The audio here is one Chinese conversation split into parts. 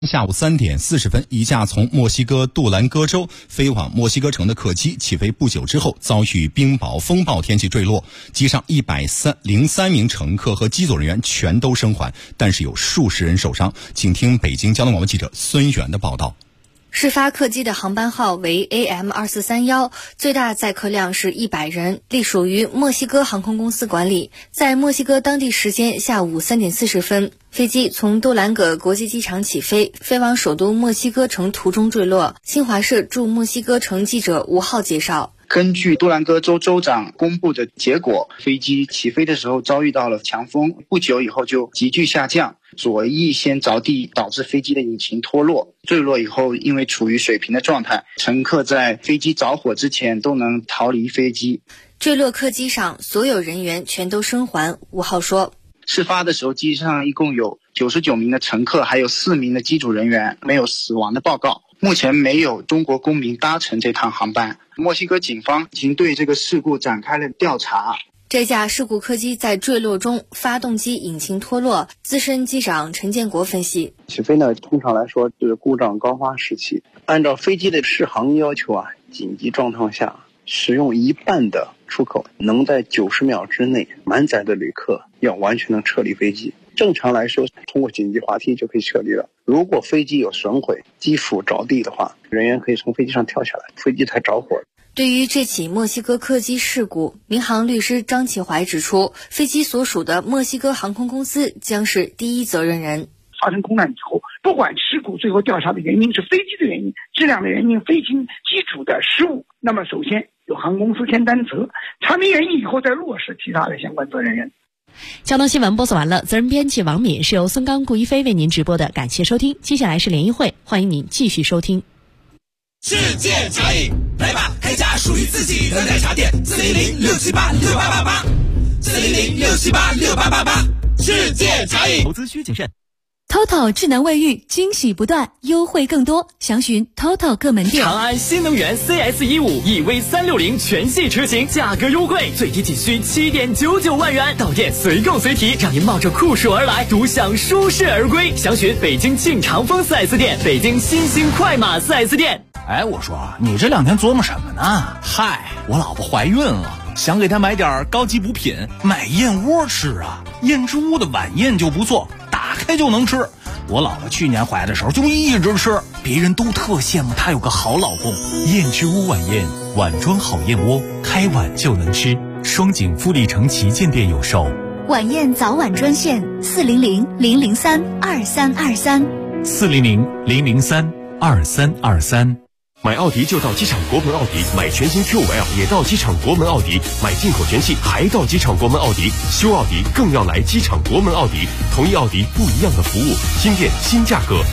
下午3点40分，一架从墨西哥杜兰戈州飞往墨西哥城的客机起飞不久之后，遭遇冰雹风暴天气坠落，机上103名乘客和机组人员全都生还，但是有数十人受伤。请听北京交通广播记者孙源的报道。 事发客机的航班号为 AM2431，最大载客量是100人，隶属于墨西哥航空公司管理。在墨西哥当地时间下午3点40分，飞机从杜兰戈国际机场起飞，飞往首都墨西哥城途中坠落。新华社驻墨西哥城记者吴浩介绍。 根据杜兰戈州州长公布的结果，飞机起飞的时候遭遇到了强风，不久以后就急剧下降，左翼先着地，导致飞机的引擎脱落。坠落以后，因为处于水平的状态，乘客在飞机着火之前都能逃离飞机。 坠落客机上所有人员全都生还。吴浩说， 事发的时候机上一共有99名的乘客，还有4名的机组人员，没有死亡的报告。目前没有中国公民搭乘这趟航班。墨西哥警方已经对这个事故展开了调查。 这架事故客机在坠落中发动机引擎脱落，资深机长陈建国分析， 起飞呢，通常来说是故障高发时期，按照飞机的适航要求紧急状况下使用一半的出口，能在90秒之内满载的旅客要完全能撤离飞机。正常来说，通过紧急滑梯就可以撤离了。如果飞机有损毁，机腹着地的话，人员可以从飞机上跳下来，飞机才着火。 对于这起墨西哥客机事故，民航律师张启怀指出，飞机所属的墨西哥航空公司将是第一责任人。 发生空难以后，不管事故最后调查的原因是飞机的原因、质量的原因、飞行机组的失误，那么首先由航空公司先担责，查明原因以后再落实其他的相关责任人。 交通新闻播送完了，责任编辑王敏，是由孙刚、顾一飞为您直播的，感谢收听。接下来是联谊会，欢迎您继续收听。 世界茶饮，来吧，开家属于自己的奶茶店，400-678-6888，400-678-6888，世界茶饮。 投资需谨慎。 TOTO 智能卫浴惊喜不断，优惠更多，详询 TOTO 各门店。 长安新能源 CS15 EV360全系车型价格优惠，最低仅需7.99万元，到店随购随提，让您冒着酷暑而来，独享舒适而归。详询北京庆长丰 4S 店、北京新兴快马 4S 店。 哎，我说你这2天琢磨什么呢？嗨，我老婆怀孕了，想给她买点高级补品，买燕窝吃啊。燕之屋的晚宴就不错，打开就能吃。我老婆去年怀的时候就一直吃，别人都特羡慕她有个好老公。 燕之屋晚宴，碗装好燕窝，开碗就能吃。双井富力城旗舰店有售。 晚宴早晚专线 400-003-2323，400-003-2323。 买奥迪就到机场国门奥迪，买全新 Q5L 也到机场国门奥迪，买进口全系还到机场国门奥迪，修奥迪更要来机场国门奥迪，同一奥迪不一样的服务，新店新价格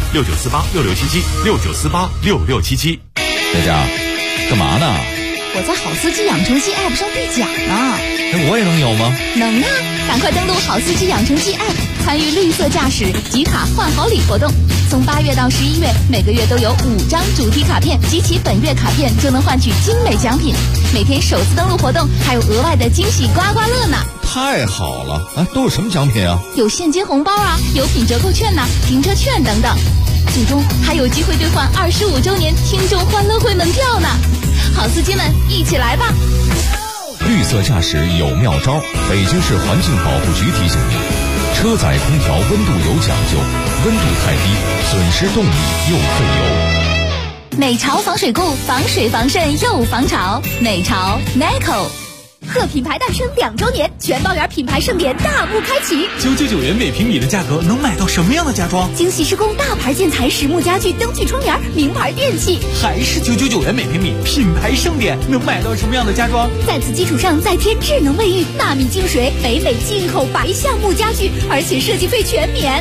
，69486677，69486677。 佳佳，干嘛呢？ 我在好司机养成记 App 上兑奖呢。 我也能有吗？ 能啊，赶快登录好司机养成记 App， 参与绿色驾驶集卡换好礼活动。从8月到11月，每个月都有5张主题卡片，集齐本月卡片就能换取精美奖品。每天首次登录活动还有额外的惊喜刮刮乐呢！ 太好了！都有什么奖品啊？ 有现金红包啊，有品折扣券停车券等等。最终还有机会兑换25周年听众欢乐会门票呢！好司机们，一起来吧！ 绿色驾驶有妙招，北京市环境保护局提醒您：车载空调温度有讲究，温度太低，损失动力又费油。 美潮防水固，防水防渗又防潮。美潮 NECO。贺品牌诞生2周年，全包圆品牌盛典大幕开启。 999元每平米的价格能买到什么样的家装？ 精细施工大牌建材、实木家具、灯具窗帘、名牌电器。 还是999元每平米，品牌盛典能买到什么样的家装？ 在此基础上再添智能卫浴、纳米净水、北美进口白橡木家具，而且设计费全免。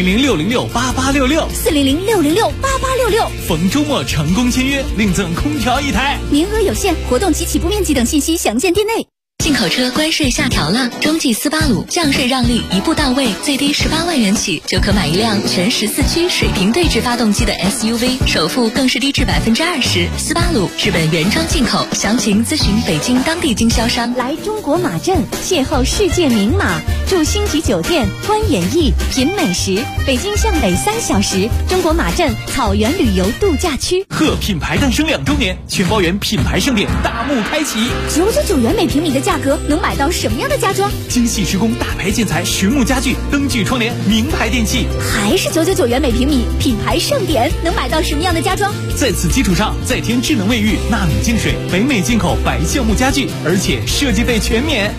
400-606-8866，400-606-8866。逢周末成功签约，另赠空调1台。 名额有限，活动及起步面积等信息详见店内。 进口车关税下调了，中继斯巴鲁降税让利一步到位，最低18万元起就可买一辆全14驱水平对置发动机的 SUV， 首付更是低至20%。斯巴鲁日本原装进口，详情咨询北京当地经销商。 来中国马镇邂逅世界名马，住星级酒店，观演艺，品美食。北京向北3小时，中国马镇草原旅游度假区。 贺品牌诞生2周年，全包圆品牌盛典大幕开启 ，99元每平米的价格能买到什么样的家装？ 精细施工大牌建材、实木家具、灯具窗帘、名牌电器， 还是999元每平米，品牌盛典能买到什么样的家装？ 在此基础上再添智能卫浴、纳米净水、北美进口白橡木家具，而且设计费全免。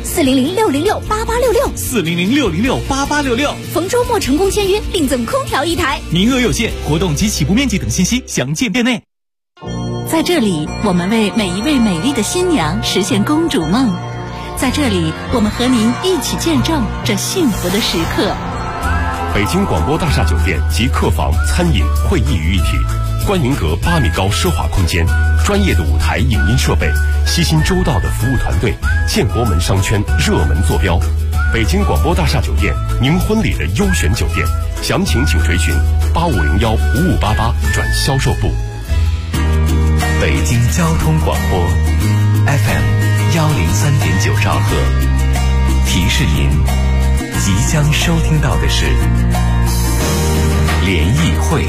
400-606-8866，400-606-8866，逢周末成功签约，另赠空调1台， 名额有限，活动及起步面积等信息详见店内。 在这里，我们为每一位美丽的新娘实现公主梦。在这里，我们和您一起见证这幸福的时刻。 北京广播大厦酒店集客房、餐饮、会议于一体，观云阁8米高奢华空间，专业的舞台影音设备，悉心周到的服务团队，建国门商圈热门坐标。北京广播大厦酒店，您婚礼的优选酒店，详情请垂询8501-5588转销售部。 北京交通广播 FM103.9兆赫，提示您即将收听到的是联谊会。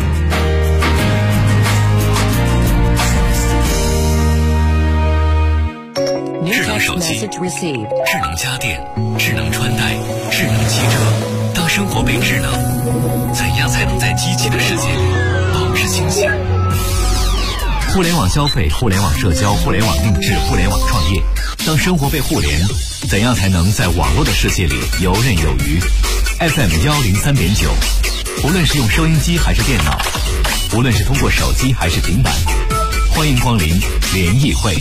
智能手机、智能家电、智能穿戴、智能汽车，当生活被智能，怎样才能在机器的世界里保持清醒？ 互联网消费、互联网社交、互联网定制、互联网创业，当生活被互联，怎样才能在网络的世界里游刃有余？ FM103.9，无论是用收音机还是电脑，无论是通过手机还是平板，欢迎光临联谊会。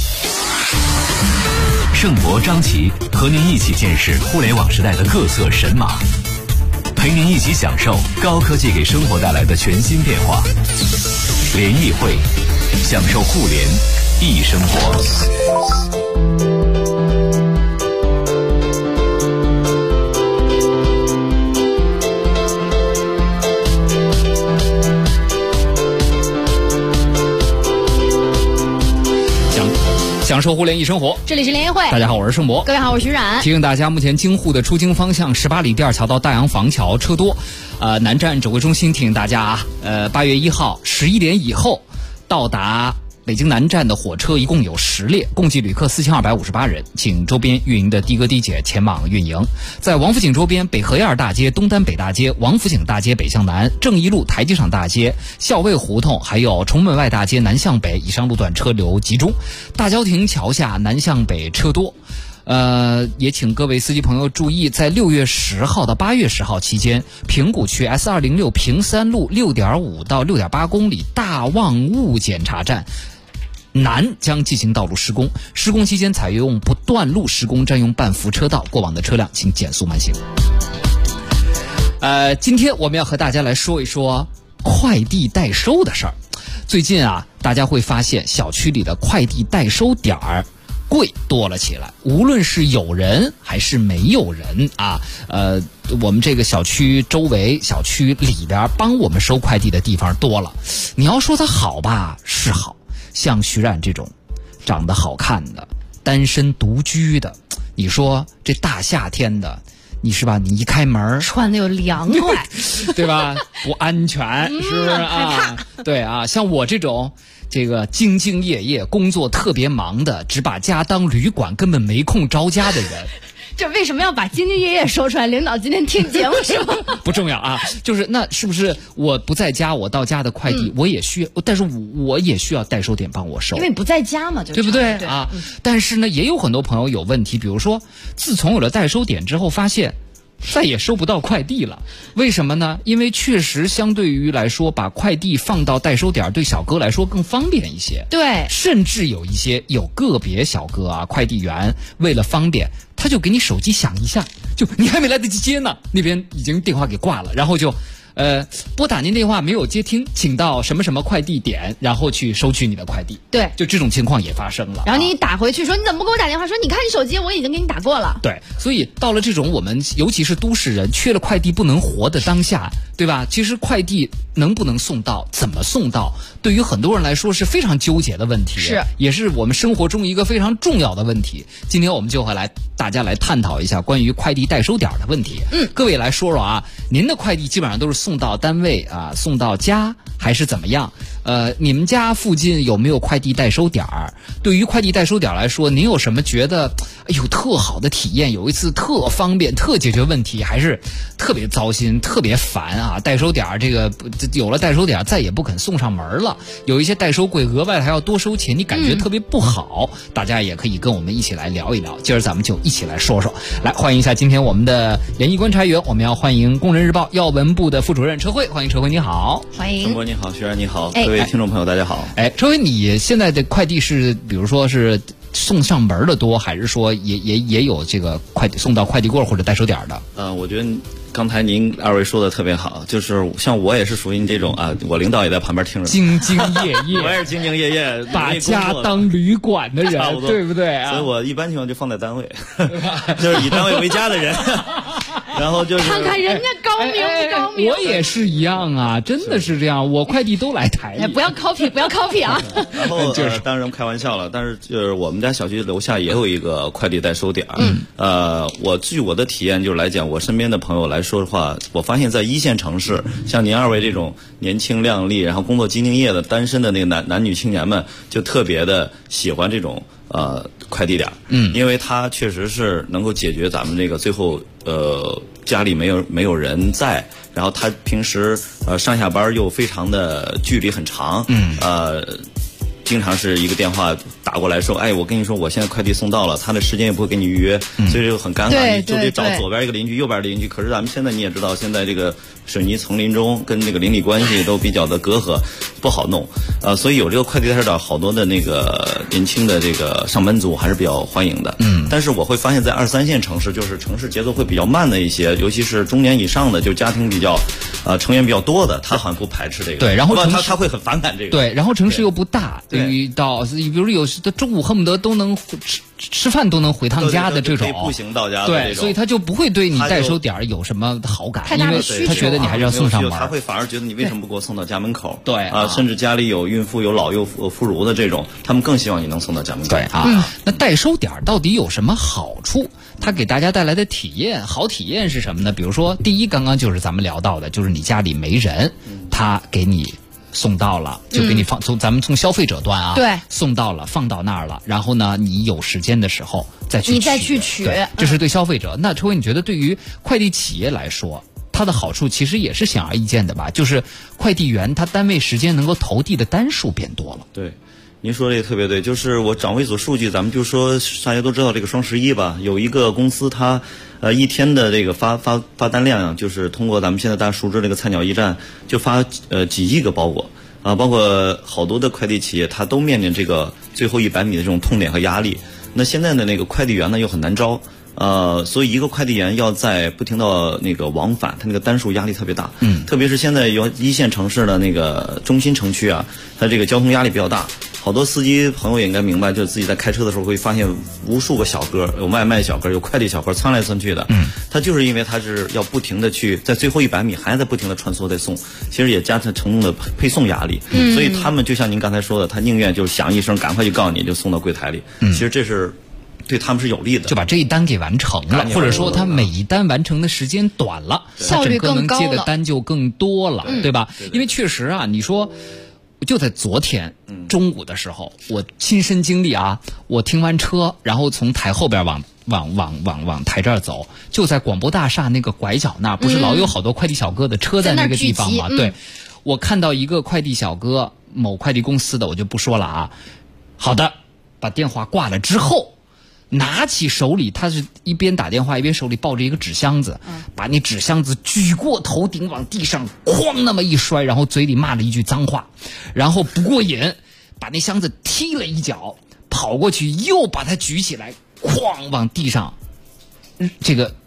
盛博、张琪和您一起见识互联网时代的各色神马，陪您一起享受高科技给生活带来的全新变化。联谊会，享受互联易生活。 享受互联易生活， 这里是联谊会。 大家好，我是盛博。 各位好，我是徐冉。 提醒大家，目前京沪的出京方向18里第2桥到大洋坊桥车多。南站指挥中心提醒大家啊，8月1号11点以后到达北京南站的火车一共有10列，共计旅客4258人，请周边运营的的哥的姐前往运营。在王府井周边，北河沿大街、东单北大街、王府井大街北向南、正义路台阶上大街、校尉胡同，还有崇文外大街南向北以上路段车流集中。大郊亭桥下南向北车多。也请各位司机朋友注意，在6月10号到8月10号期间，平谷区 S206 平三路 6.5 到 6.8 公里大望雾检查站南将进行道路施工，施工期间采用不断路施工，占用半幅车道，过往的车辆请减速慢行。今天我们要和大家来说一说快递代收的事儿。最近啊，大家会发现小区里的快递代收点儿柜多了起来，无论是有人还是没有人啊，我们这个小区周围、小区里边帮我们收快递的地方多了。你要说它好吧，是好。像徐冉这种长得好看的、单身独居的，你说这大夏天的，你是吧？你一开门穿的又凉快， 对吧？不安全，是不是啊？对啊，像我这种这个兢兢业业、工作特别忙的，只把家当旅馆，根本没空着家的人。 这为什么要把兢兢业业说出来？领导今天听节目是吗？ 不重要啊，就是那是不是我不在家，我到家的快递我也需要，但是我也需要代收点帮我收， 因为你不在家嘛， 对不对啊？但是呢，也有很多朋友有问题，比如说，自从有了代收点之后，发现再也收不到快递了。为什么呢？因为确实相对于来说，把快递放到代收点对小哥来说更方便一些。 对， 甚至有个别小哥啊，快递员为了方便，他就给你手机响一下，就你还没来得及接呢，那边已经电话给挂了，然后就拨打您电话没有接听，请到什么什么快递点，然后去收取你的快递。 对， 就这种情况也发生了。 然后你打回去说你怎么不给我打电话？说你看你手机，我已经给你打过了。 对，所以到了这种我们尤其是都市人缺了快递不能活的当下，对吧？其实快递能不能送到，怎么送到，对于很多人来说是非常纠结的问题， 是也是我们生活中一个非常重要的问题。今天我们就会大家来探讨一下关于快递代收点的问题。各位来说说啊，您的快递基本上都是送到单位啊，送到家还是怎么样？你们家附近有没有快递代收点？对于快递代收点来说，您有什么觉得特好的体验？有一次特方便、特解决问题，还是特别糟心、特别烦啊？代收点这个有了代收点，再也不肯送上门了。有一些代收柜额外还要多收钱，你感觉特别不好。大家也可以跟我们一起来聊一聊。今儿咱们就一起来说说。来，欢迎一下今天我们的联谊观察员，我们要欢迎工人日报要闻部的副主任车辉，欢迎车辉，你好。 欢迎。 陈博你好，徐然你好，各位听众朋友大家好。 车辉，你现在的快递是比如说是送上门的多，还是说也有这个快递送到快递柜或者代收点的？ 我觉得刚才您二位说的特别好，就是像我也是属于你这种啊，我领导也在旁边听着， 兢兢业业， 我也是兢兢业业， 把家当旅馆的人，对不对啊？ 所以我一般情况就放在单位，就是以单位为家的人。然后就是看看人家高明不高明， 我也是一样啊，真的是这样，我快递都来台里。 不要 copy， 不要 copy 啊！ 然后当然开玩笑了，但是就是我们家小区楼下也有一个快递代收点。据我的体验就是来讲，我身边的朋友来说的话，我发现在一线城市，像您二位这种年轻靓丽，然后工作兢兢业的单身的那个男女青年们，就特别的喜欢这种快递点。因为它确实是能够解决咱们这个最后家里没有人在，然后他平时上下班又非常的距离很长，经常是一个电话打过来说，我跟你说我现在快递送到了，他的时间也不会给你预约，所以就很尴尬，你就得找左边一个邻居右边的邻居。可是咱们现在你也知道，现在这个水泥丛林中跟这个邻里关系都比较的隔阂，不好弄，所以有这个快递代收点，好多的那个年轻的这个上班族还是比较欢迎的。但是我会发现在2、3线城市，就是城市节奏会比较慢的一些，尤其是中年以上的，就家庭比较成员比较多的，他好像不排斥这个。 对，然后他会很反感这个。 对，然后城市又不大，比如有的中午恨不得都能吃饭都能回趟家的这种， 步行到家的对，所以他就不会对你代收点有什么好感，因为他觉得你还是要送上门， 他会反而觉得你为什么不给我送到家门口？ 对甚至家里有孕妇、有老幼妇孺的这种，他们更希望你能送到家门口。 对那代收点到底有什么好处？它给大家带来的好体验是什么呢？比如说，第一，刚刚就是咱们聊到的，就是你家里没人，他给你送到了，就给你咱们从消费者端啊， 对， 送到了，放到那儿了，然后呢，你有时间的时候再去取， 对， 这是对消费者。那车辉，你觉得对于快递企业来说，它的好处其实也是显而易见的吧？就是快递员他单位时间能够投递的单数变多了。 对。您说的也特别对，就是我掌握一组数据，咱们就说大家都知道这个双11吧，有一个公司它一天的这个发单量，就是通过咱们现在大家熟知这个菜鸟驿站，就发几亿个包裹包括好多的快递企业，它都面临这个最后100米的这种痛点和压力。那现在的那个快递员呢又很难招。所以一个快递员要在不停的那个往返，他那个单数压力特别大。特别是现在有一线城市的那个中心城区啊，它这个交通压力比较大。好多司机朋友也应该明白，就是自己在开车的时候会发现无数个小哥，有外卖小哥，有快递小哥窜来窜去的。他就是因为他是要不停的去在最后100米还在不停的穿梭在送，其实也加成重的配送压力。所以他们就像您刚才说的，他宁愿就是响一声赶快就告诉你，就送到柜台里。其实这是对他们是有利的， 就把这一单给完成了，或者说他每一单完成的时间短了， 效率更高了， 整个能接的单就更多了，对吧？因为确实啊，你说就在昨天中午的时候，我亲身经历啊，我停完车，然后从台后边往台这儿走，就在广播大厦那个拐角那儿，不是老有好多快递小哥的车在那个地方吗？对，我看到一个快递小哥，某快递公司的，我就不说了啊。好的，把电话挂了之后，拿起手里，他是一边打电话一边手里抱着一个纸箱子，把那纸箱子举过头顶往地上哐那么一摔，然后嘴里骂了一句脏话，然后不过瘾，把那箱子踢了一脚，跑过去又把它举起来，哐往地上这个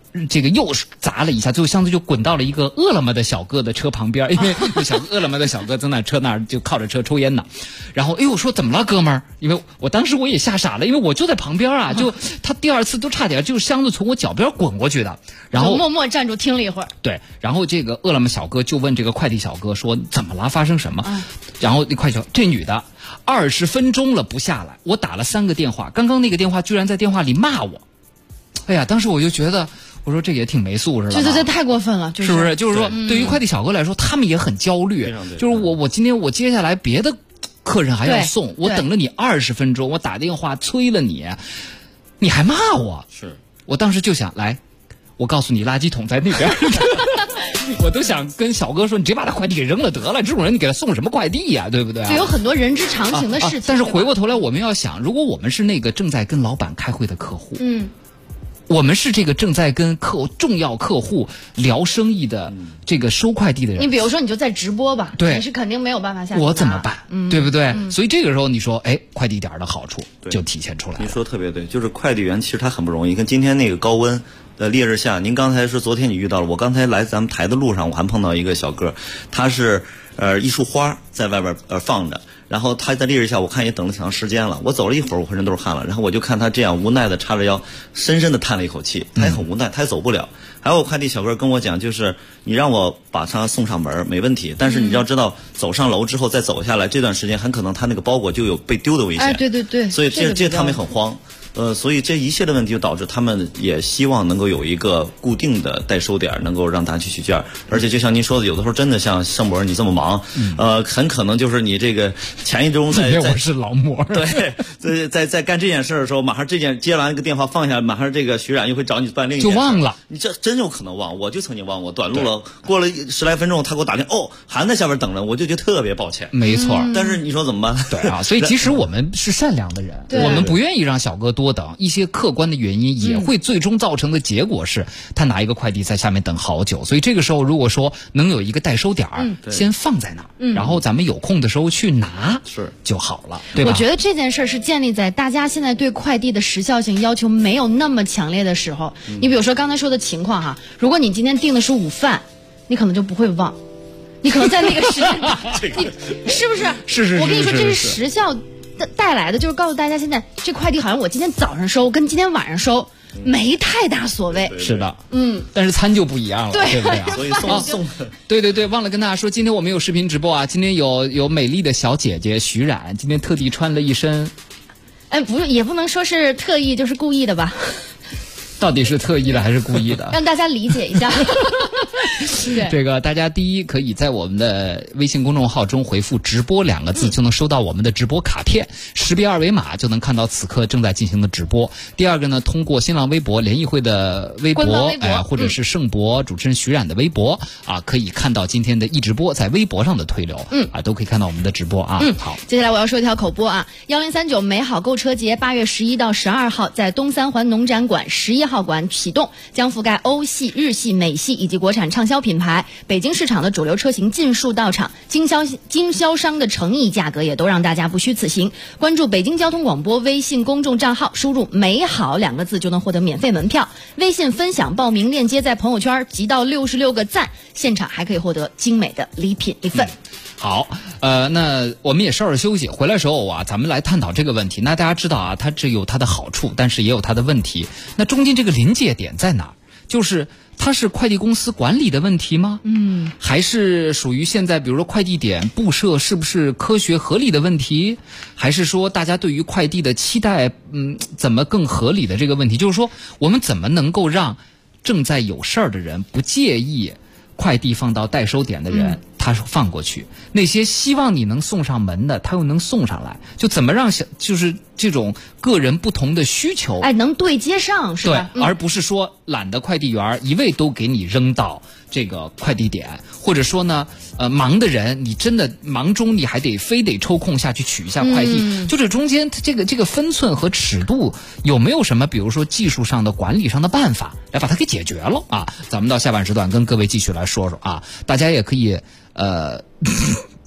这个又砸了一下，最后箱子就滚到了一个饿了么的小哥的车旁边，因为饿了么的小哥在那车那儿就靠着车抽烟呢。然后我说怎么了哥们儿？因为我当时我也吓傻了，因为我就在旁边啊，就他第二次都差点就是箱子从我脚边滚过去的。然后默默站住听了一会儿。 对，然后这个饿了么小哥就问这个快递小哥说怎么了？发生什么？然后那快递小哥这女的20分钟了不下来，我打了3个电话，刚刚那个电话居然在电话里骂我。哎呀，当时我就觉得。我说这也挺没素质的， 这太过分了， 是不是？就是说，对于快递小哥来说，他们也很焦虑。就是我今天我接下来别的客人还要送，我等了你20分钟，我打电话催了你，你还骂我。 是我当时就想来，我告诉你，垃圾桶在那边。我都想跟小哥说，你直接把他快递给扔了得了，这种人你给他送什么快递呀？对不对？ 对，有很多人之常情的事情。 但是回过头来，我们要想，如果我们是那个正在跟老板开会的客户，我们是这个正在跟重要客户聊生意的这个收快递的人。 你比如说，你就在直播吧， 对， 你是肯定没有办法下去。 我怎么办？对不对？所以这个时候你说，快递点的好处就体现出来了。 你说特别对，就是快递员其实他很不容易。跟今天那个高温的烈日下，您刚才说昨天你遇到了，我刚才来咱们台的路上，我还碰到一个小哥，他是一束花在外边放着。然后他在烈日下，我看也等了挺长时间了。我走了一会儿，我浑身都是汗了。然后我就看他这样无奈的叉着腰，深深的叹了一口气。他也很无奈，他也走不了。还有快递小哥跟我讲，就是你让我把他送上门没问题，但是你要知道，走上楼之后再走下来，这段时间很可能他那个包裹就有被丢的危险。 对对对。 所以这他们也很慌。所以这一切的问题就导致他们也希望能够有一个固定的代收点，能够让大家去取件。而且就像您说的，有的时候真的像盛博你这么忙，很可能就是你这个前一周在我是劳模， 对，在干这件事的时候，马上接完一个电话放下，马上这个徐冉又会找你办另一件事， 就忘了。 你这真有可能忘，我就曾经忘过，短路了，过了10来分钟，他给我打电话，还在下边等着，我就觉得特别抱歉。 没错， 但是你说怎么办？ 对啊，所以即使我们是善良的人，我们不愿意让小哥多等，一些客观的原因也会最终造成的结果是他拿一个快递在下面等好久。所以这个时候如果说能有一个代收点先放在那儿，然后咱们有空的时候去拿就好了，对吧？ 我觉得这件事是建立在大家现在对快递的时效性要求没有那么强烈的时候。你比如说刚才说的情况哈，如果你今天订的是午饭，你可能就不会忘，你可能在那个时间你是不是？ 是。 我跟你说，这是时效带来的，就是告诉大家，现在这快递好像我今天早上收跟今天晚上收没太大所谓。 是的，但是餐就不一样了，对不对？ 所以送对，忘了跟大家说，今天我们有视频直播啊，今天有美丽的小姐姐徐冉，今天特地穿了一身， 不是，也不能说是特意，就是故意的吧。 到底是特意的还是故意的？ 让大家理解一下。 这个大家第一可以在我们的微信公众号中回复直播2个字，就能收到我们的直播卡片，识别2维码就能看到此刻正在进行的直播。第二个呢，通过新浪微博联谊会的微博，或者是盛博主持人徐冉的微博可以看到今天的一直播在微博上的推流，都可以看到我们的直播啊。好， 接下来我要说一条口播啊，1039美好购车节8月11到12号在东三环农展馆11号馆启动，将覆盖欧系、日系、美系以及国产畅销品牌，北京市场的主流车型尽数到场，经销商的诚意价格也都让大家不虚此行。关注北京交通广播微信公众账号，输入美好2个字就能获得免费门票，微信分享报名链接在朋友圈集到66个赞，现场还可以获得精美的礼品1份。 好，那我们也稍事休息，回来时候咱们来探讨这个问题。那大家知道它这有它的好处，但是也有它的问题。那中间这个临界点在哪儿？就是它是快递公司管理的问题吗？还是属于现在比如说快递点布设是不是科学合理的问题？还是说大家对于快递的期待怎么更合理的这个问题？就是说我们怎么能够让正在有事儿的人不介意快递放到代收点的人他放过去，那些希望你能送上门的他又能送上来，就怎么让就是这种个人不同的需求能对接上，是吧？ 对，而不是说懒的快递员一味都给你扔到这个快递点，或者说呢忙的人你真的忙中你还非得抽空下去取一下快递，就这中间这个分寸和尺度有没有什么比如说技术上的管理上的办法来把它给解决了啊？咱们到下半时段跟各位继续来说说啊，大家也可以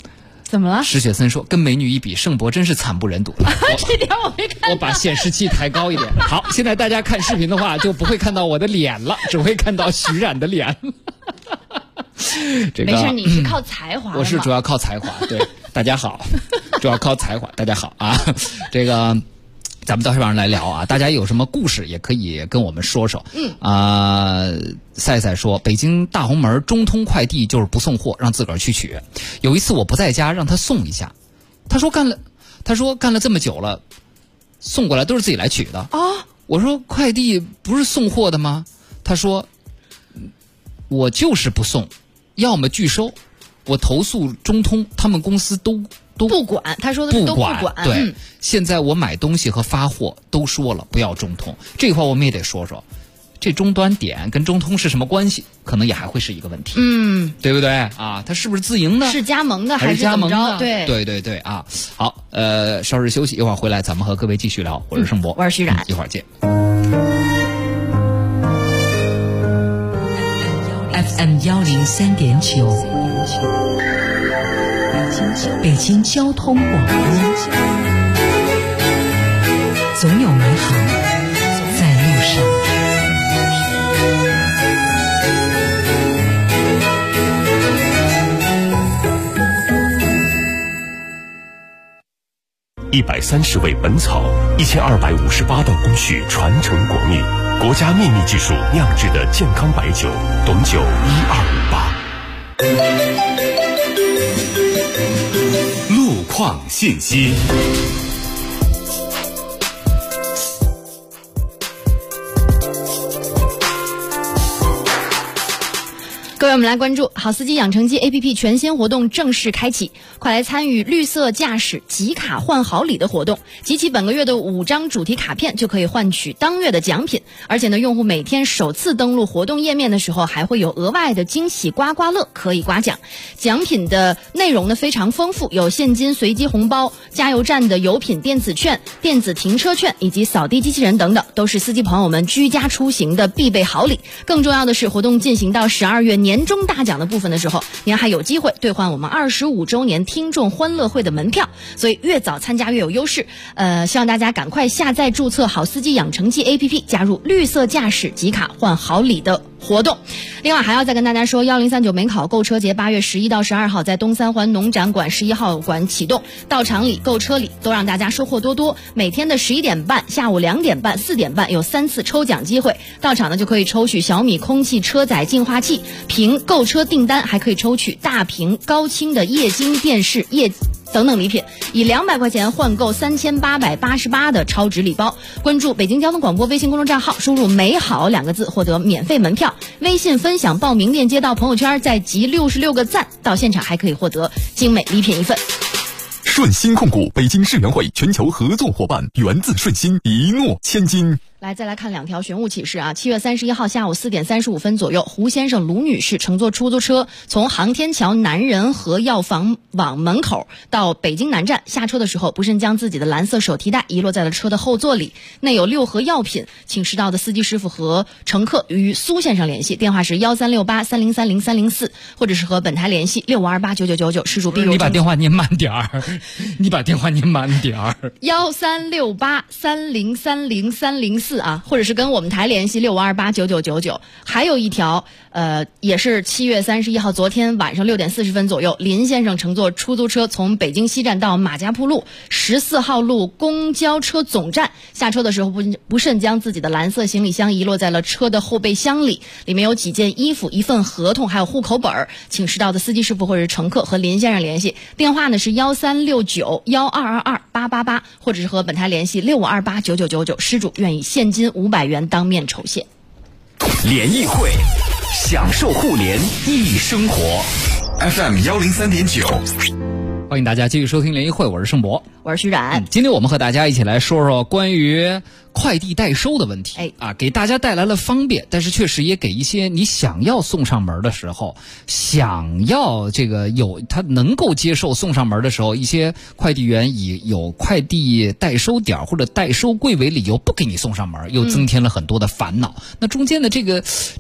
怎么了？ 石雪森说：“跟美女一比，盛博真是惨不忍睹。” 这点我没看。 我把显示器抬高一点。好，现在大家看视频的话，就不会看到我的脸了，只会看到徐冉的脸。 没事，你是靠才华的吗？ 我是主要靠才华。对，大家好，主要靠才华。大家好啊，这个。咱们到这边来聊啊，大家有什么故事也可以跟我们说说。赛赛说，北京大红门中通快递就是不送货，让自个儿去取。有一次我不在家，让他送一下，他说干了这么久了，送过来都是自己来取的啊。我说快递不是送货的吗？他说我就是不送，要么拒收。我投诉中通，他们公司都不管，他说的是都不管。 对，现在我买东西和发货都说了不要中通，这块我们也得说说，这终端点跟中通是什么关系？可能也还会是一个问题，对不对啊？它是不是自营的？ 是加盟的还是加盟的？ 对啊！好，稍事休息，一会儿回来咱们和各位继续聊。我是盛博， 我是徐冉， 一会儿见。 FM 103.9。北京交通广播，总有美好在路上。 130味本草，1258道工序传承国秘，国家秘密技术酿制的健康白酒，董酒1258。路况信息。 各位，我们来关注好司机养成记 APP 全新活动正式开启，快来参与绿色驾驶集卡换好礼的活动，集齐本个月的5张主题卡片就可以换取当月的奖品，而且呢，用户每天首次登录活动页面的时候，还会有额外的惊喜刮刮乐可以刮奖。奖品的内容呢非常丰富，有现金随机红包、加油站的油品电子券、电子停车券以及扫地机器人等等，都是司机朋友们居家出行的必备好礼。更重要的是，活动进行到12月年终大奖的部分的时候，您还有机会兑换我们25周年听众欢乐会的门票，所以越早参加越有优势。希望大家赶快下载注册好司机养成记 APP， 加入绿色驾驶集卡换好礼的活动。另外还要再跟大家说，1039美考购车节8月11到12号在东三环农展馆11号馆启动，到场礼、购车礼都让大家收获多多。每天的11点半、下午2点半、4点半有3次抽奖机会，到场呢就可以抽取小米空气车载净化器，凭购车订单还可以抽取大屏高清的液晶电视等等礼品，以200块钱换购3888的超值礼包。关注北京交通广播微信公众账号，输入美好2个字获得免费门票，微信分享报名链接到朋友圈，再集66个赞，到现场还可以获得精美礼品1份。 顺鑫控股北京世园会全球合作伙伴，源自顺鑫，一诺千金。 来，再来看2条玄武启事啊。7月31号下午4点35分左右，胡先生、卢女士乘坐出租车从航天桥南仁和药房网门口到北京南站，下车的时候不慎将自己的蓝色手提袋遗落在了车的后座里，内有6盒药品，请拾到的司机师傅和乘客与苏先生联系，电话是136830300304，或者是和本台联系65289999，失主必入。 你把电话念慢点儿，你把电话念慢点儿。 136830300304啊，或者是跟我们台联系65289999。还有一条，也是7月31号，昨天晚上6点40分左右，林先生乘坐出租车从北京西站到马家铺路14号路公交车总站，下车的时候不慎将自己的蓝色行李箱遗落在了车的后备箱里，里面有几件衣服、1份合同，还有户口本，请拾到的司机师傅或者是乘客和林先生联系，电话呢是136912228888，或者是和本台联系65289999，失主愿意现金500元当面酬谢。 联谊会，享受互联易生活。FM 103.9， 欢迎大家继续收听联谊会，我是盛博， 我是徐冉。 今天我们和大家一起来说说关于快递代收的问题。给大家带来了方便，但是确实也给一些你想要送上门的时候，想要这个他能够接受送上门的时候，一些快递员以有快递代收点或者代收柜为理由不给你送上门，又增添了很多的烦恼。那中间的这个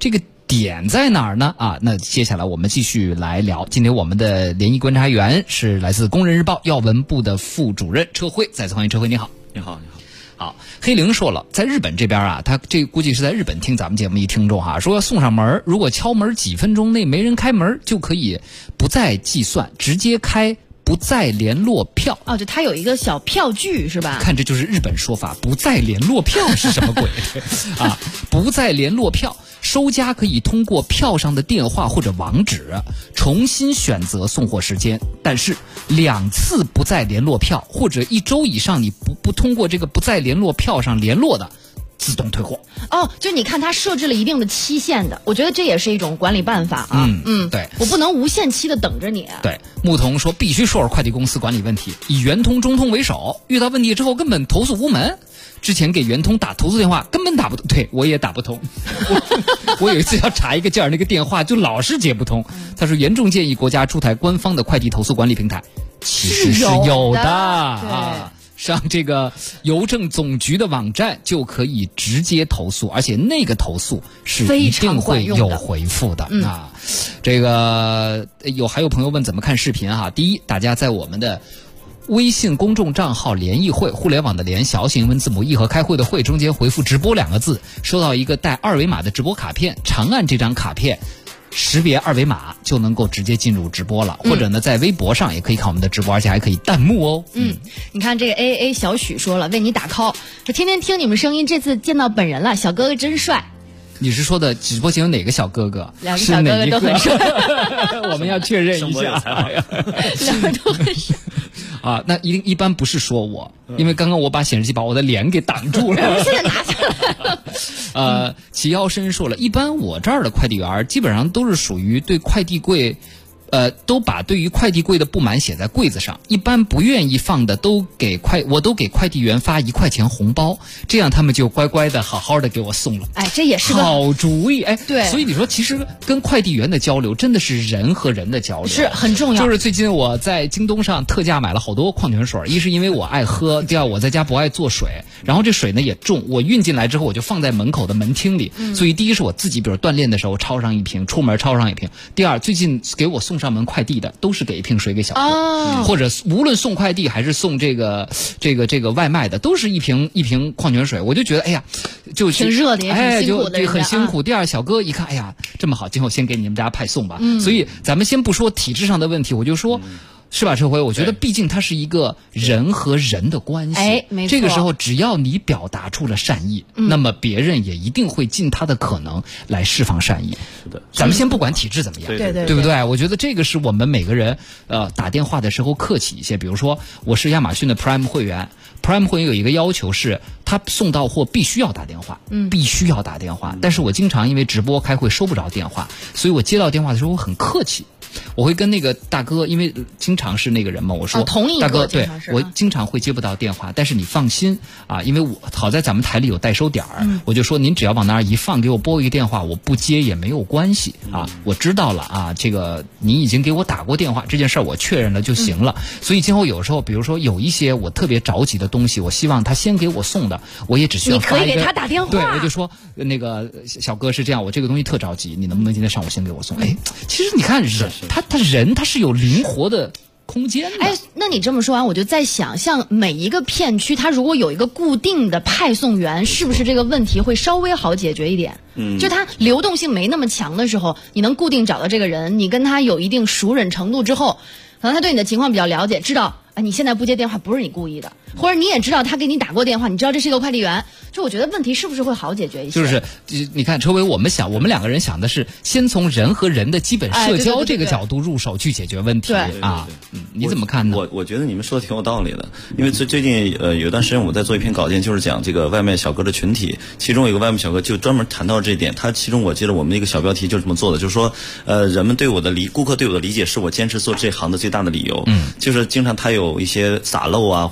点在哪儿呢？那接下来我们继续来聊。今天我们的联谊观察员是来自工人日报要闻部的副主任车辉，再次欢迎车辉，你好。 你好。 好，黑灵说了，在日本这边他这估计是在日本听咱们节目一听众说要送上门，如果敲门几分钟内没人开门，就可以不再计算，直接开不再联络票。 就它有一个小票据是吧？ 看这就是日本说法，不再联络票是什么鬼不再联络票，收家可以通过票上的电话或者网址重新选择送货时间，但是2次不再联络票或者1周以上你不通过这个不再联络票上联络的，自动退货。 就你看它设置了一定的期限的，我觉得这也是一种管理办法对， 我不能无限期的等着你。 对，牧童说必须说说快递公司管理问题，以圆通、中通为首，遇到问题之后根本投诉无门。之前给圆通打投诉电话根本打不通，对我也打不通。我有一次要查一个件儿，那个电话就老是接不通。他说严重建议国家出台官方的快递投诉管理平台，其实是有的上这个邮政总局的网站就可以直接投诉，而且那个投诉是一定会有回复的这个还有朋友问怎么看视频第一，大家在我们的微信公众账号联谊会，互联网的联，小写英文字母 E 和开会的会，中间回复直播2个字，收到一个带2维码的直播卡片，长按这张卡片识别2维码就能够直接进入直播了，或者呢在微博上也可以看我们的直播，而且还可以弹幕你看这个 AA 小许说了，为你打 call， 说天天听你们声音，这次见到本人了，小哥哥真帅。 你是说的直播间有哪个小哥哥？ 两个小哥哥都很帅。 我们要确认一下。 两个都很帅。 那一般不是说我，因为刚刚我把显示器把我的脸给挡住了。 现在拿下来了。 齐腰深说了，一般我这儿的快递员基本上都是属于对快递柜。都把对于快递柜的不满写在柜子上，一般不愿意放的我都给快递员发1块钱红包，这样他们就乖乖的好好的给我送了。 这也是个好主意。 对， 所以你说其实跟快递员的交流真的是人和人的交流， 是很重要。 就是最近我在京东上特价买了好多矿泉水，一是因为我爱喝，第二我在家不爱做水，然后这水呢也重，我运进来之后我就放在门口的门厅里，所以第一是我自己比如锻炼的时候抄上1瓶，出门抄上1瓶，第二最近给我送上门快递的都是给1瓶水给小哥，或者无论送快递还是送这个外卖的，都是一瓶矿泉水，我就觉得就挺热的，也很辛苦的， 就很辛苦。第二小哥一看这么好，今后先给你们家派送吧。所以咱们先不说体制上的问题，我就说。是吧，车辉？我觉得毕竟它是一个人和人的关系， 没错。 这个时候只要你表达出了善意，那么别人也一定会尽他的可能来释放善意。 是的， 咱们先不管体制怎么样，对不对？我觉得这个是我们每个人打电话的时候客气一些。比如说，我是亚马逊的 Prime 会员，Prime 会员有一个要求是，他送到货必须要打电话，必须要打电话。但是我经常因为直播开会收不着电话，所以我接到电话的时候我很客气。我会跟那个大哥，因为经常是那个人嘛，我说大哥，对我经常会接不到电话，但是你放心因为好在咱们台里有代收点我就说您只要往那儿一放，给我拨一个电话，我不接也没有关系我知道了这个你已经给我打过电话，这件事儿我确认了就行了。所以今后有时候，比如说有一些我特别着急的东西，我希望他先给我送的，我也只需要发一个， 你可以给他打电话， 对，我就说那个小哥是这样，我这个东西特着急，你能不能今天上午先给我送？其实你看人他是有灵活的空间的。 那你这么说完，我就在想，像每一个片区，它如果有一个固定的派送员，是不是这个问题会稍微好解决一点？就它流动性没那么强的时候，你能固定找到这个人，你跟他有一定熟稔程度之后，可能他对你的情况比较了解，知道你现在不接电话不是你故意的，或者你也知道他给你打过电话，你知道这是一个快递员，就我觉得问题是不是会好解决一些？ 就是你看车伟，我们两个人想的是先从人和人的基本社交这个角度入手去解决问题你怎么看呢？ 我觉得你们说的挺有道理的，因为最近有一段时间我在做一篇稿件，就是讲这个外卖小哥的群体，其中有一个外卖小哥就专门谈到这一点，他其中我记得我们一个小标题就这么做的，就是说人们对我的顾客对我的理解是我坚持做这行的最大的理由，就是经常他有一些洒漏或者食品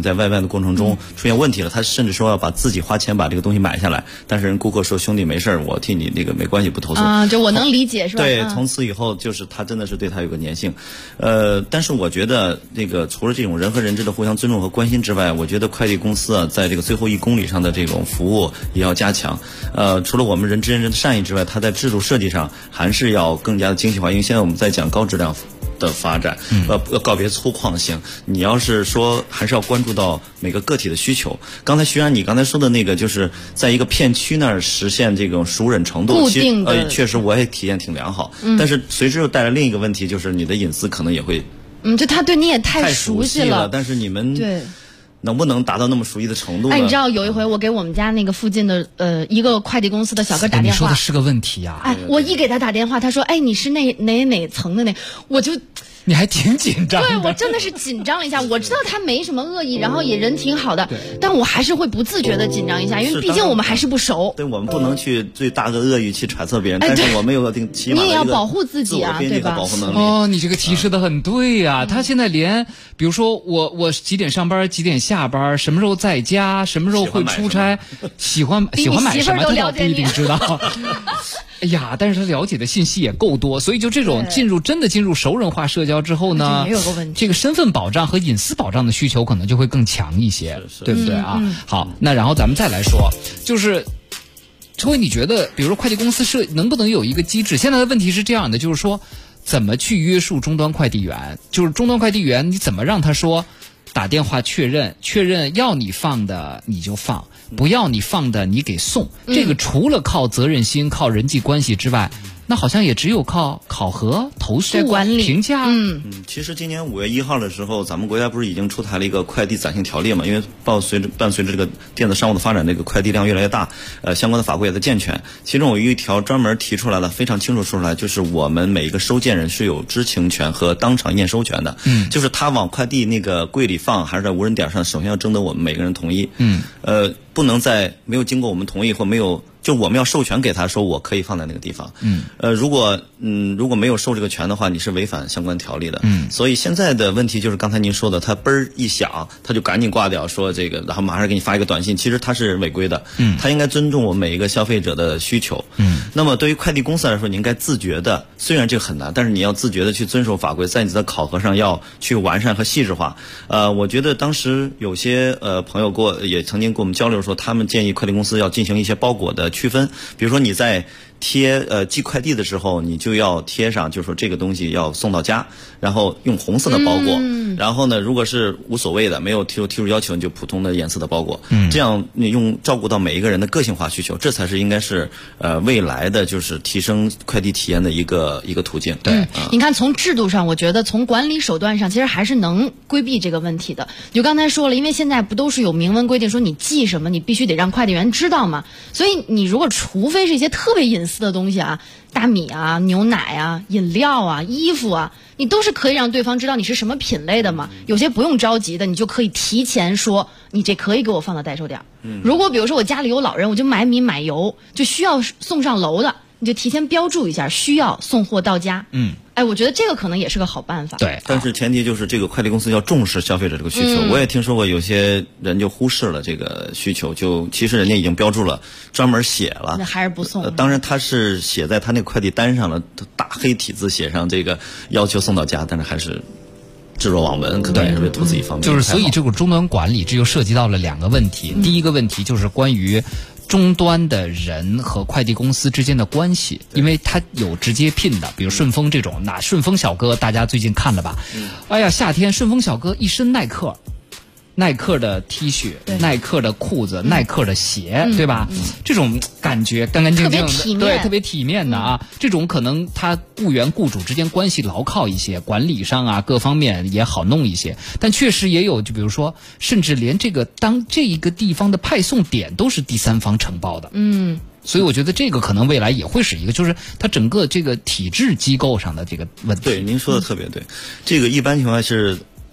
在外卖的过程中出现问题了，他甚至说要把自己花钱把这个东西买下来，但是人顾客说兄弟没事，我替你那个没关系，不投诉啊，就我能理解是吧？ 对，从此以后就是他真的是对他有个粘性，但是我觉得这个除了这种人和人之的互相尊重和关心之外，我觉得快递公司啊，在这个最后1公里上的这种服务也要加强。除了我们人之间的善意之外，它在制度设计上还是要更加的精细化，因为现在我们在讲高质量的发展，要告别粗犷性。你要是说还是要关注到每个个体的需求。刚才徐然你刚才说的那个，就是在一个片区那儿实现这种熟稔程度， 固定的确实我也体验挺良好。但是随之又带来另一个问题，就是你的隐私可能也会， 就他对你也太熟悉了。但是你们对。 能不能达到那么熟悉的程度呢？ 哎，你知道有一回我给我们家那个附近的一个快递公司的小哥打电话， 你说的是个问题呀。 哎，我一给他打电话，他说：“哎，你是哪层的那？”我就。 你还挺紧张的。 对，我真的是紧张了一下。我知道他没什么恶意，然后也人挺好的，但我还是会不自觉的紧张一下，因为毕竟我们还是不熟。 对，我们不能去最大的恶意去揣测别人，但是我们有个起码的一个你也要保护自己啊，对吧？ 保护能力。 哦，你这个提示的很对呀。他现在连，比如说我几点上班，几点下班，什么时候在家，什么时候会出差，喜欢买什么，他倒不一定知道。哎呀，但是他了解的信息也够多，所以就这种真的进入熟人化社交之后呢，这个身份保障和隐私保障的需求可能就会更强一些，对不对啊？好，那然后咱们再来说，就是陈伟，你觉得比如说快递公司能不能有一个机制？现在的问题是这样的，就是说怎么去约束终端快递员？就是终端快递员你怎么让他说打电话确认要你放的你就放，不要你放的你给送。这个除了靠责任心、靠人际关系之外，那好像也只有靠考核、投诉、 管理、 评价。 其实今年5月1号的时候，咱们国家不是已经出台了一个快递暂行条例嘛？因为伴随着这个电子商务的发展，这个快递量越来越大，相关的法规也在健全。其中有一条专门提出来了，非常清楚说出来，就是我们每一个收件人是有知情权和当场验收权的。就是他往快递那个柜里放，还是在无人点上，首先要征得我们每个人同意。不能在没有经过我们同意或没有。就我们要授权给他说我可以放在那个地方。如果没有授这个权的话，你是违反相关条例的。所以现在的问题就是刚才您说的，他嘣儿一响，他就赶紧挂掉，说这个，然后马上给你发一个短信，其实他是违规的。他应该尊重我们每一个消费者的需求。那么对于快递公司来说，你应该自觉的，虽然这个很难，但是你要自觉的去遵守法规，在你的考核上要去完善和细致化。我觉得当时有些朋友也曾经跟我们交流说，他们建议快递公司要进行一些包裹的区分，比如说你在寄快递的时候，你就要贴上，就是说这个东西要送到家，然后用红色的包裹。然后呢，如果是无所谓的，没有提出要求，你就普通的颜色的包裹。这样你照顾到每一个人的个性化需求，这才是应该是未来的就是提升快递体验的一个途径。 对，你看从制度上，我觉得从管理手段上，其实还是能规避这个问题的。就刚才说了，因为现在不都是有明文规定说你寄什么，你必须得让快递员知道嘛。所以你如果除非是一些特别隐私的东西啊，大米啊、牛奶啊、饮料啊、衣服啊，你都是可以让对方知道你是什么品类的嘛。有些不用着急的，你就可以提前说，你这可以给我放到代收点。如果比如说我家里有老人，我就买米买油，就需要送上楼的，你就提前标注一下，需要送货到家。我觉得这个可能也是个好办法。 对，但是前提就是这个快递公司要重视消费者这个需求。我也听说过有些人就忽视了这个需求，就其实人家已经标注了，专门写了， 那还是不送。 当然他是写在他那个快递单上了，大黑体字写上这个要求送到家，但是还是置若罔闻，可能也是为图自己方便。 就是所以这个终端管理这就涉及到了2个问题。第一个问题就是关于终端的人和快递公司之间的关系，因为他有直接聘的，比如顺丰这种，那顺丰小哥大家最近看了吧？哎呀，夏天顺丰小哥一身耐克的 T 恤，耐克的裤子，耐克的鞋，对吧？这种感觉干干净净的，对，特别体面的啊。这种可能他雇员雇主之间关系牢靠一些，管理上啊各方面也好弄一些。但确实也有，就比如说，甚至连这个这一个地方的派送点都是第三方承包的。所以我觉得这个可能未来也会是一个，就是它整个这个体制机构上的这个问题。 对，您说的特别对。这个一般情况是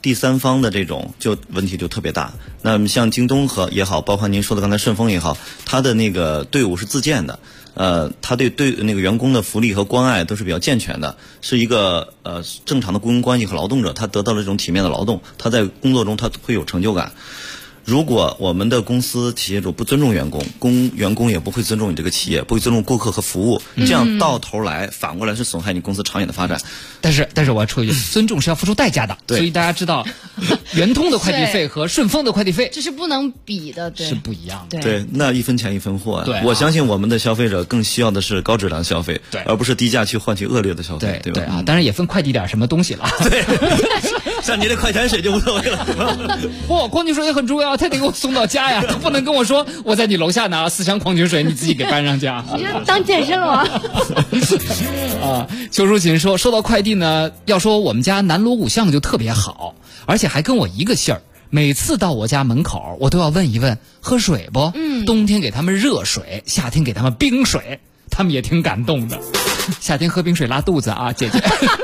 第三方的这种就问题就特别大。那么像京东也好，包括您说的刚才顺丰也好，它的那个队伍是自建的，他对那个员工的福利和关爱都是比较健全的，是一个正常的雇佣关系和劳动者，他得到了这种体面的劳动，他在工作中他会有成就感。如果我们的公司企业主不尊重员工，员工也不会尊重你这个企业，不会尊重顾客和服务，这样到头来反过来是损害你公司长远的发展。 但是我要说一句，尊重是要付出代价的，所以大家知道，圆通的快递费和顺丰的快递费这是不能比的，对， 是不一样的。 对，那一分钱一分货啊。 对， 我相信我们的消费者更需要的是高质量消费，对，而不是低价去换取恶劣的消费，对吧？ 对啊，当然也分快递点什么东西了。 对，像您这快餐水就无所谓了。 不，矿泉水也很重要，他得给我送到家呀，他不能跟我说我在你楼下拿4箱矿泉水，你自己给搬上去啊。 你这当健身了吗？ 啊，邱淑琴说，收到快递呢，要说我们家南锣鼓巷就特别好，而且还跟我一个姓儿。每次到我家门口，我都要问一问喝水不？冬天给他们热水，夏天给他们冰水，他们也挺感动的。夏天喝冰水拉肚子啊，姐姐。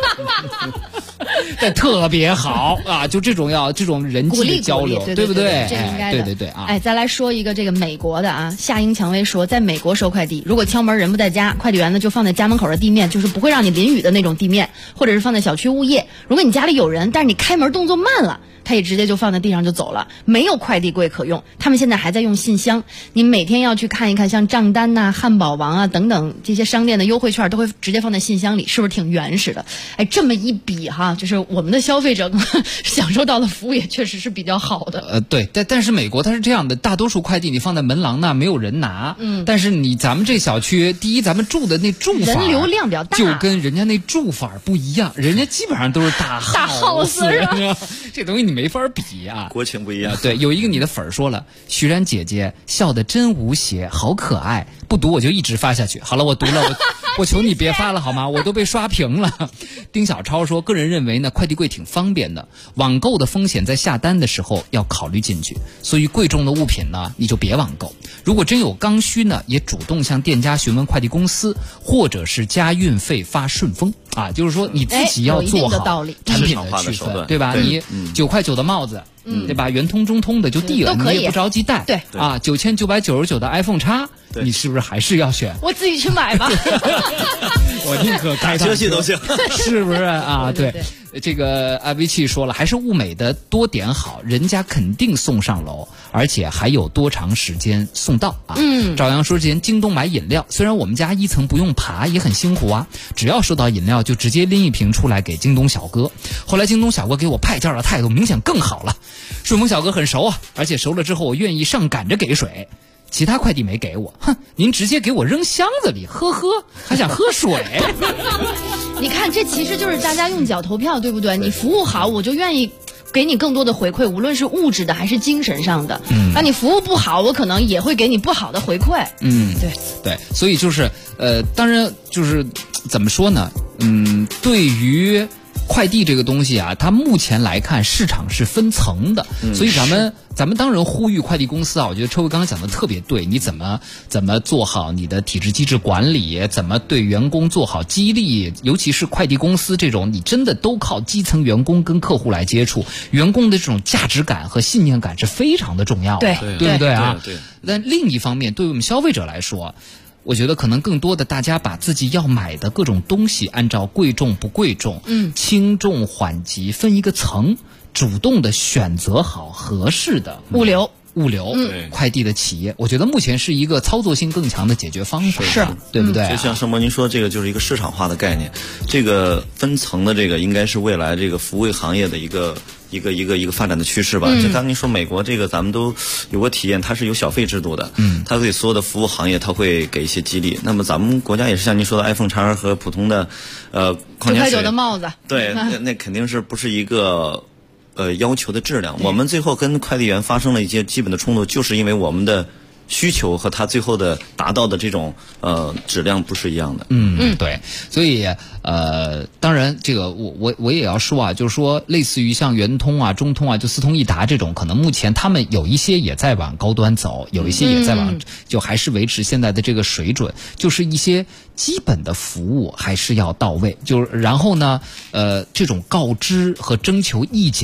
但特别好啊！就这种人际的交流， 对不对？ 这应该的。 对啊！ 哎，再来说一个这个美国的啊，夏英蔷薇说，在美国收快递，如果敲门人不在家，快递员呢就放在家门口的地面，就是不会让你淋雨的那种地面，或者是放在小区物业。如果你家里有人，但是你开门动作慢了，他也直接就放在地上就走了，没有快递柜可用。他们现在还在用信箱，你每天要去看一看，像账单呐、汉堡王啊等等这些商店的优惠券都会直接放在信箱里，是不是挺原始的？哎，这么一比哈，就是我们的消费者享受到的服务也确实是比较好的。 对，但是美国它是这样的，大多数快递你放在门廊那没有人拿，但是咱们这小区，第一咱们住的那住法人流量比较大， 就跟人家那住法不一样，人家基本上都是大 house 是吧？ 这东西你没法比啊， 国情不一样。 对，有一个你的粉儿说了，徐然姐姐笑得真无邪，好可爱，不读我就一直发下去。好了，我读了，我求你别发了好吗？我都被刷屏了。丁小超说，个人认为呢，快递柜挺方便的，网购的风险在下单的时候要考虑进去，所以贵重的物品呢，你就别网购。如果真有刚需呢，也主动向店家询问快递公司，或者是加运费发顺丰啊，就是说你自己要做好产品的区分，对吧？你9.9块的帽子。对吧？圆通、中通的就递了，你也不着急带。 对啊，9999的 iPhone X，你是不是还是要选？ 我自己去买吧。 我宁可开车去都行， 是不是啊？对，这个阿维奇说了，还是物美的多点好，人家肯定送上楼，而且还有多长时间送到啊？赵阳说，之前京东买饮料，虽然我们家1层不用爬，也很辛苦啊，只要收到饮料就直接拎一瓶出来给京东小哥。后来京东小哥给我派件的态度明显更好了。顺丰小哥很熟啊，而且熟了之后我愿意上赶着给水，其他快递没给我，哼，您直接给我扔箱子里，呵呵，还想喝水？ 你看，这其实就是大家用脚投票，对不对？你服务好，我就愿意给你更多的回馈，无论是物质的还是精神上的。那你服务不好，我可能也会给你不好的回馈。 对，所以就是当然就是怎么说呢？对于快递这个东西啊，它目前来看市场是分层的，所以咱们当然呼吁快递公司啊，我觉得车伟刚刚讲的特别对，你怎么做好你的体制机制管理，怎么对员工做好激励，尤其是快递公司这种你真的都靠基层员工跟客户来接触，员工的这种价值感和信念感是非常的重要的，对不对啊？ 对。 但另一方面，对于我们消费者来说，我觉得可能更多的大家把自己要买的各种东西按照贵重不贵重、轻重缓急分一个层，主动的选择好合适的物流快递的企业，我觉得目前是一个操作性更强的解决方法， 是对不对？ 就像盛博您说，这个就是一个市场化的概念，这个分层的这个应该是未来这个服务行业的一个发展的趋势吧。就刚才您说美国这个，咱们都有过体验，它是有小费制度的，它对所有的服务行业它会给一些激励。那么咱们国家也是像您说的 iPhone X 和普通的矿泉水 9.9的帽子， 对，那肯定是不是一个要求的质量。我们最后跟快递员发生了一些基本的冲突，就是因为我们的需求和他最后的达到的这种质量不是一样的。 对，所以当然这个我也要说啊，就是说类似于像圆通啊、中通啊、就四通一达这种，可能目前他们有一些也在往高端走，有一些也在往就还是维持现在的这个水准，就是一些基本的服务还是要到位。就是然后呢，这种告知和征求意见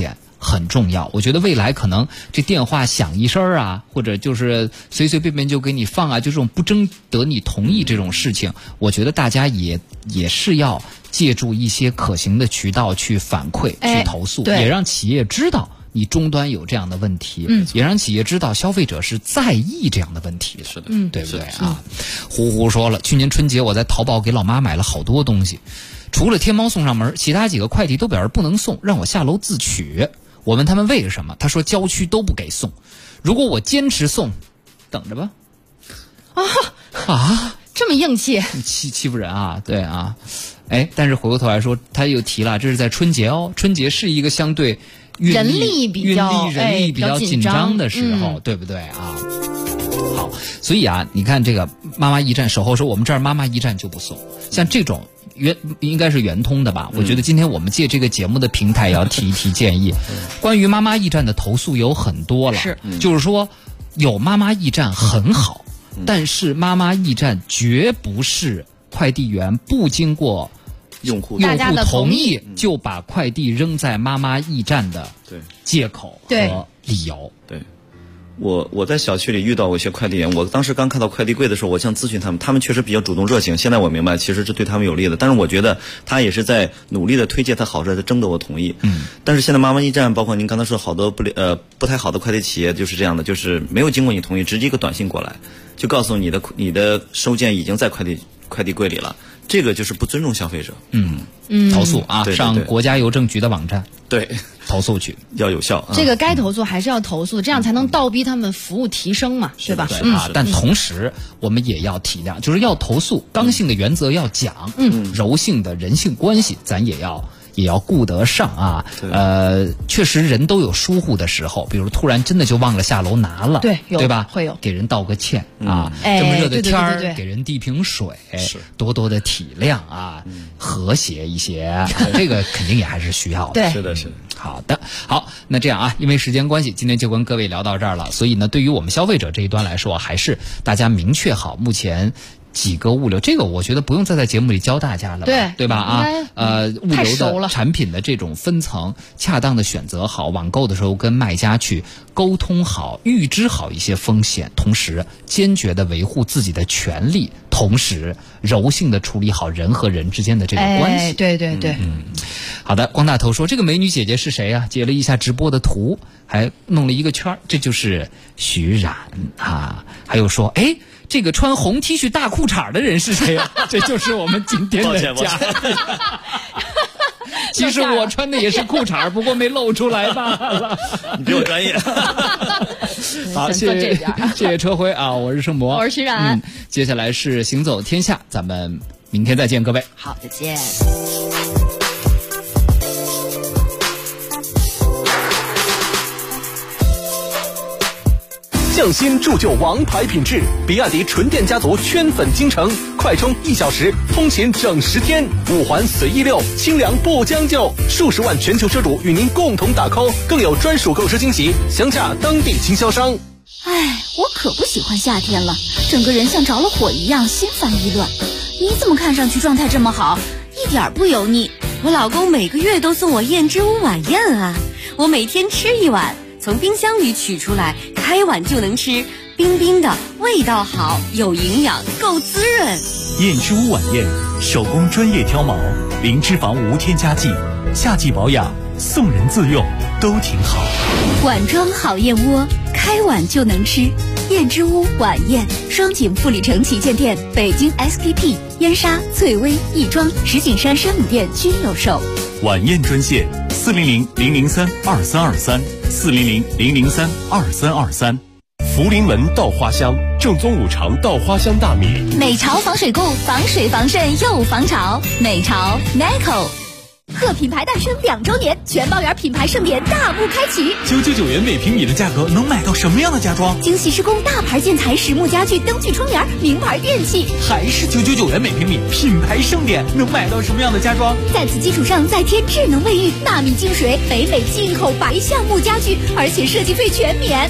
很重要。我觉得未来可能这电话响一声啊，或者就是随随便便就给你放啊，就这种不征得你同意这种事情，我觉得大家也是要借助一些可行的渠道去反馈、去投诉，也让企业知道你终端有这样的问题，也让企业知道消费者是在意这样的问题的， 是的， 对不对啊？呼说了，去年春节我在淘宝给老妈买了好多东西，除了天猫送上门，其他几个快递都表示不能送，让我下楼自取。我问他们为什么，他说郊区都不给送，如果我坚持送，等着吧。 这么硬气， 欺负人啊！对啊，但是回过头来说，他又提了，这是在春节哦，春节是一个相对人力比较紧张的时候，对不对啊？好，所以啊，你看这个妈妈驿站守候说，我们这儿妈妈驿站就不送，像这种应该是圆通的吧？我觉得今天我们借这个节目的平台也要提一提建议。关于妈妈驿站的投诉有很多了，就是说有妈妈驿站很好，但是妈妈驿站绝不是快递员不经过用户同意就把快递扔在妈妈驿站的借口和理由。 对，我在小区里遇到过一些快递员，我当时刚看到快递柜的时候，我想咨询他们确实比较主动热情。现在我明白，其实是对他们有利的，但是我觉得他也是在努力的推荐他好事，在征得我同意。但是现在妈妈驿站，包括您刚才说好多不太好的快递企业就是这样的，就是没有经过你同意，直接一个短信过来，就告诉你的收件已经在快递柜里了。这个就是不尊重消费者。 投诉啊， 对上国家邮政局的网站， 对， 投诉去要有效。 这个该投诉还是要投诉，这样才能倒逼他们服务提升嘛，对吧？ 但同时我们也要体谅，就是要投诉，刚性的原则要讲，柔性的人性关系咱也要顾得上啊。确实人都有疏忽的时候，比如突然真的就忘了下楼拿了，对吧？ 会有， 给人道个歉啊。这么热的天儿，给人递瓶水，多多的体谅啊，和谐一些，这个肯定也还是需要的。 对， 是的。 好的，好，那这样啊，因为时间关系，今天就跟各位聊到这儿了。所以呢，对于我们消费者这一端来说，还是大家明确好目前几个物流，这个我觉得不用再在节目里教大家了，对吧？物流的产品的这种分层，恰当的选择好，网购的时候跟卖家去沟通好，预知好一些风险，同时坚决的维护自己的权利，同时柔性的处理好人和人之间的这个关系。 对。 好的，光大头说这个美女姐姐是谁啊？截了一下直播的图，还弄了一个圈，这就是徐冉啊。还有说，这个穿红 T 恤大裤衩的人是谁啊？这就是我们今天的嘉宾。其实我穿的也是裤衩，不过没露出来罢了。 你比我专业。 好，谢谢车辉啊，我是盛博， 我是徐冉。 接下来是行走天下，咱们明天再见，各位。 好，再见。 匠心铸就王牌品质，比亚迪纯电家族圈粉京城，快充1小时，通勤整10天，5环随意溜，清凉不将就，数十万全球车主与您共同打 call， 更有专属购车惊喜，详洽当地经销商。 我可不喜欢夏天了，整个人像着了火一样，心烦意乱。你怎么看上去状态这么好，一点不油腻？ 我老公每个月都送我燕之屋晚宴啊，我每天吃1碗。从冰箱里取出来，开碗就能吃，冰冰的，味道好，有营养，够滋润。 燕之屋晚宴，手工专业挑毛，零脂肪无添加剂，夏季保养，送人自用都挺好。 碗装好燕窝，开碗就能吃。燕之屋晚宴，双井富力城旗舰店、北京 SKP、燕莎、翠微、亦庄、石景山山姆店均有售。 晚宴专线400-003-2323，400-003-2323。 福临门稻花香，正宗5常稻花香大米。 美潮防水固，防水防渗又防潮。美潮 Nico。贺品牌诞生2周年，全包园品牌盛典大幕开启。 999元每平米的价格能买到什么样的家装？ 精细施工大牌建材、实木家具、灯具窗帘、名牌电器， 还是999元每平米，品牌盛典能买到什么样的家装？ 在此基础上再添智能卫浴、纳米净水、北美进口白橡木家具，而且设计费全免。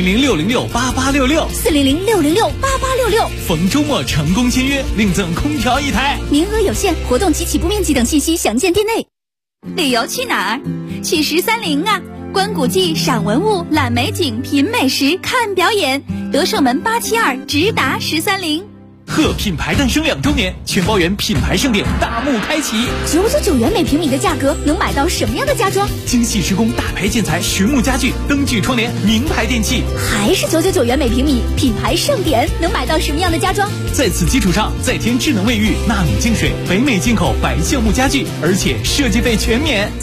400-606-8866，400-606-8866。逢周末成功签约，另赠空调1台， 名额有限，活动及起步面积等信息详见店内。 旅游去哪儿？去13陵啊！ 观古迹、赏文物、览美景、品美食、看表演。德胜门872直达1030。 贺品牌诞生2周年，全包圆品牌盛典大幕开启。 999元每平米的价格，能买到什么样的家装？ 精细施工、大牌建材、实木家具、灯具窗帘、名牌电器。 还是999元每平米，品牌盛典能买到什么样的家装？ 在此基础上，再添智能卫浴、纳米净水、北美进口白橡木家具，而且设计费全免。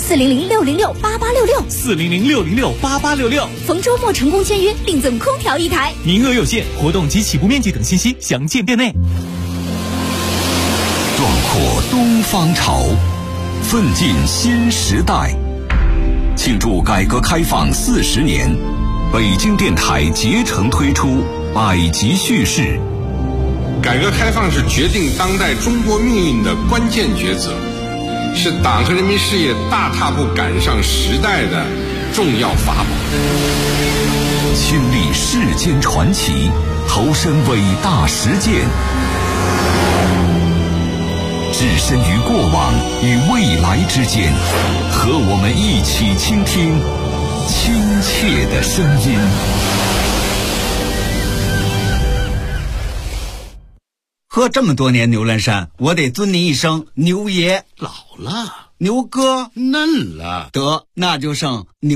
400-606-8866，400-606-8866。逢周末成功签约，另赠空调1台， 名额有限，活动及起步面积等信息详见店内。 壮阔东方潮，奋进新时代。庆祝改革开放40年，北京电台竭诚推出百集叙事。 改革开放是决定当代中国命运的关键抉择，是党和人民事业大踏步赶上时代的重要法宝。 亲历世间传奇，投身伟大实践，置身于过往与未来之间，和我们一起倾听亲切的声音。 喝这么多年牛栏山，我得尊您一声牛爷。 老了， 牛哥嫩了， 得那就剩牛